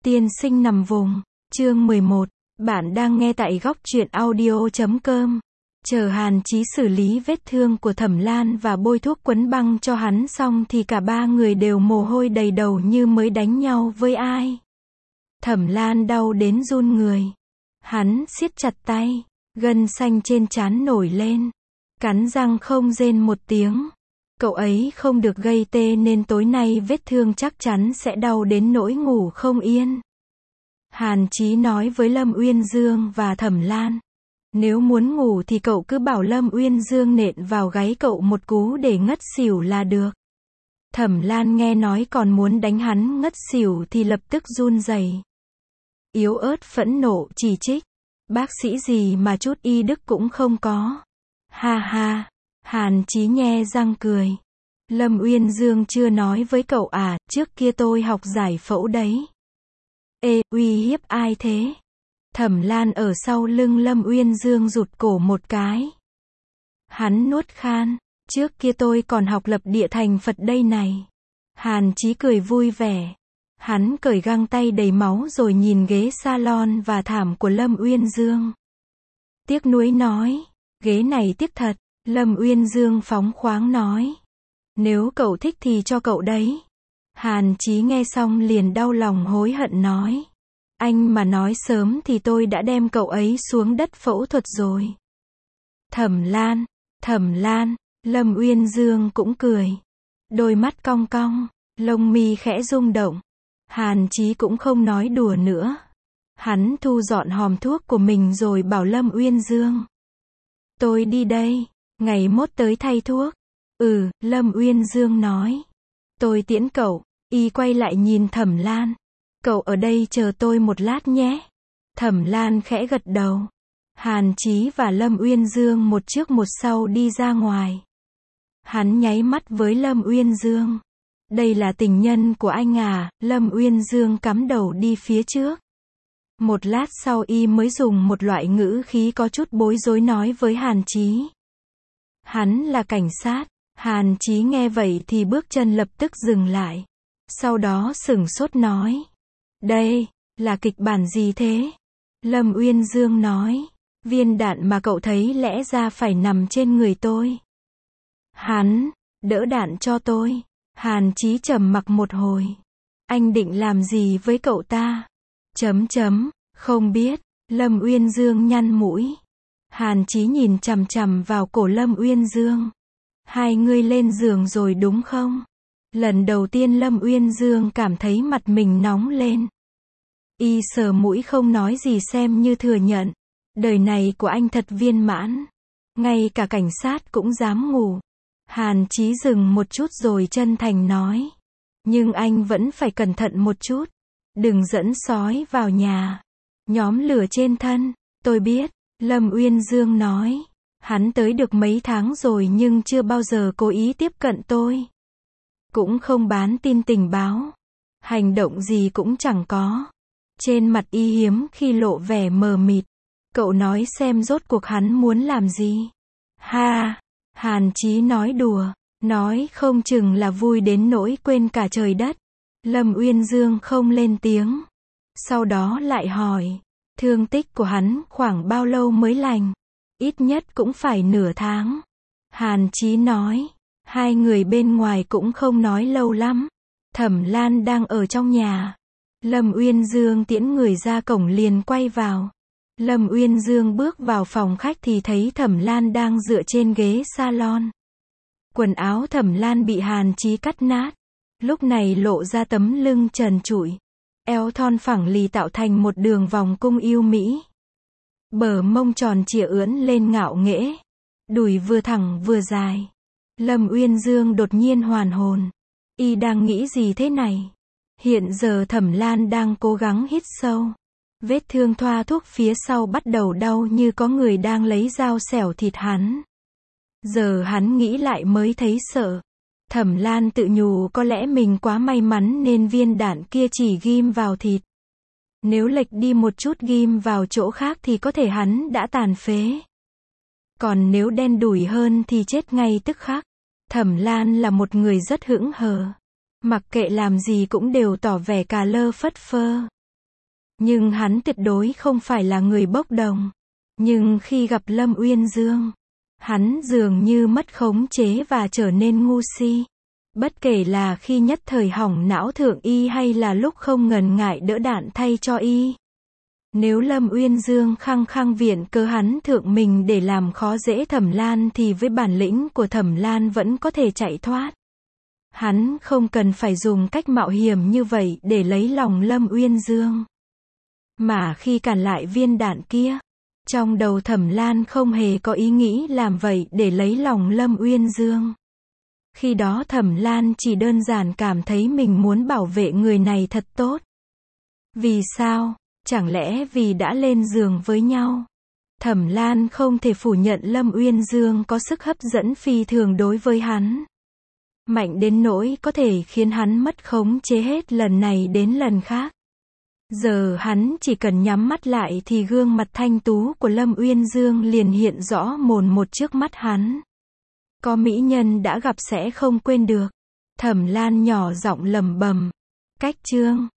Tiên sinh nằm vùng. Chương 11. Bạn đang nghe tại góc truyện audio.com. Chờ Hàn Chí xử lý vết thương của Thẩm Lan và bôi thuốc quấn băng cho hắn xong thì cả ba người đều mồ hôi đầy đầu như mới đánh nhau với ai. Thẩm Lan đau đến run người. Hắn siết chặt tay, gân xanh trên trán nổi lên. Cắn răng không rên một tiếng. Cậu ấy không được gây tê nên tối nay vết thương chắc chắn sẽ đau đến nỗi ngủ không yên. Hàn Chí nói với Lâm Uyên Dương và Thẩm Lan. Nếu muốn ngủ thì cậu cứ bảo Lâm Uyên Dương nện vào gáy cậu một cú để ngất xỉu là được. Thẩm Lan nghe nói còn muốn đánh hắn ngất xỉu thì lập tức run rẩy. Yếu ớt phẫn nộ chỉ trích. Bác sĩ gì mà chút y đức cũng không có. Ha ha. Hàn Chí nhe răng cười. Lâm Uyên Dương chưa nói với cậu à, trước kia tôi học giải phẫu đấy. Ê, uy hiếp ai thế? Thẩm Lan ở sau lưng Lâm Uyên Dương rụt cổ một cái. Hắn nuốt khan, trước kia tôi còn học lập địa thành Phật đây này. Hàn Chí cười vui vẻ. Hắn cởi găng tay đầy máu rồi nhìn ghế salon và thảm của Lâm Uyên Dương. Tiếc nuối nói, ghế này tiếc thật. Lâm Uyên Dương phóng khoáng nói. Nếu cậu thích thì cho cậu đấy. Hàn Chí nghe xong liền đau lòng hối hận nói. Anh mà nói sớm thì tôi đã đem cậu ấy xuống đất phẫu thuật rồi. Thẩm Lan, Lâm Uyên Dương cũng cười. Đôi mắt cong cong, lông mi khẽ rung động. Hàn Chí cũng không nói đùa nữa. Hắn thu dọn hòm thuốc của mình rồi bảo Lâm Uyên Dương. Tôi đi đây. Ngày mốt tới thay thuốc. Lâm Uyên Dương nói. Tôi tiễn cậu. Y quay lại nhìn Thẩm Lan. Cậu ở đây chờ tôi một lát nhé. Thẩm Lan khẽ gật đầu. Hàn Chí và Lâm Uyên Dương một trước một sau đi ra ngoài. Hắn nháy mắt với Lâm Uyên Dương. Đây là tình nhân của anh à? Lâm Uyên Dương cắm đầu đi phía trước. Một lát sau y mới dùng một loại ngữ khí có chút bối rối nói với Hàn Chí. Hắn là cảnh sát. Hàn Chí nghe vậy thì bước chân lập tức dừng lại. Sau đó sửng sốt nói. Đây, là kịch bản gì thế? Lâm Uyên Dương nói. Viên đạn mà cậu thấy lẽ ra phải nằm trên người tôi. Hắn, đỡ đạn cho tôi. Hàn Chí trầm mặc một hồi. Anh định làm gì với cậu ta? Không biết. Lâm Uyên Dương nhăn mũi. Hàn Chí nhìn chằm chằm vào cổ Lâm Uyên Dương. Hai người lên giường rồi đúng không? Lần đầu tiên Lâm Uyên Dương cảm thấy mặt mình nóng lên. Y sờ mũi không nói gì xem như thừa nhận. Đời này của anh thật viên mãn. Ngay cả cảnh sát cũng dám ngủ. Hàn Chí dừng một chút rồi chân thành nói. Nhưng anh vẫn phải cẩn thận một chút. Đừng dẫn sói vào nhà. Nhóm lửa trên thân. Tôi biết. Lâm Uyên Dương nói. Hắn tới được mấy tháng rồi nhưng chưa bao giờ cố ý tiếp cận tôi. Cũng không bán tin tình báo. Hành động gì cũng chẳng có. Trên mặt y hiếm khi lộ vẻ mờ mịt. Cậu nói xem rốt cuộc hắn muốn làm gì? Ha! Hàn Chí nói đùa. Nói không chừng là vui đến nỗi quên cả trời đất. Lâm Uyên Dương không lên tiếng. Sau đó lại hỏi. Thương tích của hắn khoảng bao lâu mới lành? Ít nhất cũng phải nửa tháng. Hàn Chí nói. Hai người bên ngoài cũng không nói lâu lắm. Thẩm Lan đang ở trong nhà. Lâm Uyên Dương tiễn người ra cổng liền quay vào. Lâm Uyên Dương bước vào phòng khách thì thấy Thẩm Lan đang dựa trên ghế salon. Quần áo Thẩm Lan bị Hàn Chí cắt nát. Lúc này lộ ra tấm lưng trần trụi. Eo thon phẳng lì tạo thành một đường vòng cung yêu mỹ. Bờ mông tròn trịa ưỡn lên ngạo nghễ. Đùi vừa thẳng vừa dài. Lâm Uyên Dương đột nhiên hoàn hồn. Y đang nghĩ gì thế này? Hiện giờ Thẩm Lan đang cố gắng hít sâu. Vết thương thoa thuốc phía sau bắt đầu đau như có người đang lấy dao xẻo thịt hắn. Giờ hắn nghĩ lại mới thấy sợ. Thẩm Lan tự nhủ có lẽ mình quá may mắn nên viên đạn kia chỉ ghim vào thịt. Nếu lệch đi một chút ghim vào chỗ khác thì có thể hắn đã tàn phế. Còn nếu đen đủi hơn thì chết ngay tức khắc. Thẩm Lan là một người rất hững hờ. Mặc kệ làm gì cũng đều tỏ vẻ cà lơ phất phơ. Nhưng hắn tuyệt đối không phải là người bốc đồng. Nhưng khi gặp Lâm Uyên Dương, hắn dường như mất khống chế và trở nên ngu si. Bất kể là khi nhất thời hỏng não thượng y hay là lúc không ngần ngại đỡ đạn thay cho y. Nếu Lâm Uyên Dương khăng khăng viện cớ hắn thượng mình để làm khó dễ Thẩm Lan thì với bản lĩnh của Thẩm Lan vẫn có thể chạy thoát. Hắn không cần phải dùng cách mạo hiểm như vậy để lấy lòng Lâm Uyên Dương. Mà khi cản lại viên đạn kia, trong đầu Thẩm Lan không hề có ý nghĩ làm vậy để lấy lòng Lâm Uyên Dương. Khi đó Thẩm Lan chỉ đơn giản cảm thấy mình muốn bảo vệ người này thật tốt. Vì sao? Chẳng lẽ vì đã lên giường với nhau? Thẩm Lan không thể phủ nhận Lâm Uyên Dương có sức hấp dẫn phi thường đối với hắn. Mạnh đến nỗi có thể khiến hắn mất khống chế hết lần này đến lần khác. Giờ hắn chỉ cần nhắm mắt lại thì gương mặt thanh tú của Lâm Uyên Dương liền hiện rõ mồn một trước mắt hắn. Có mỹ nhân đã gặp sẽ không quên được. Thẩm Lan nhỏ giọng lẩm bẩm. Cách chương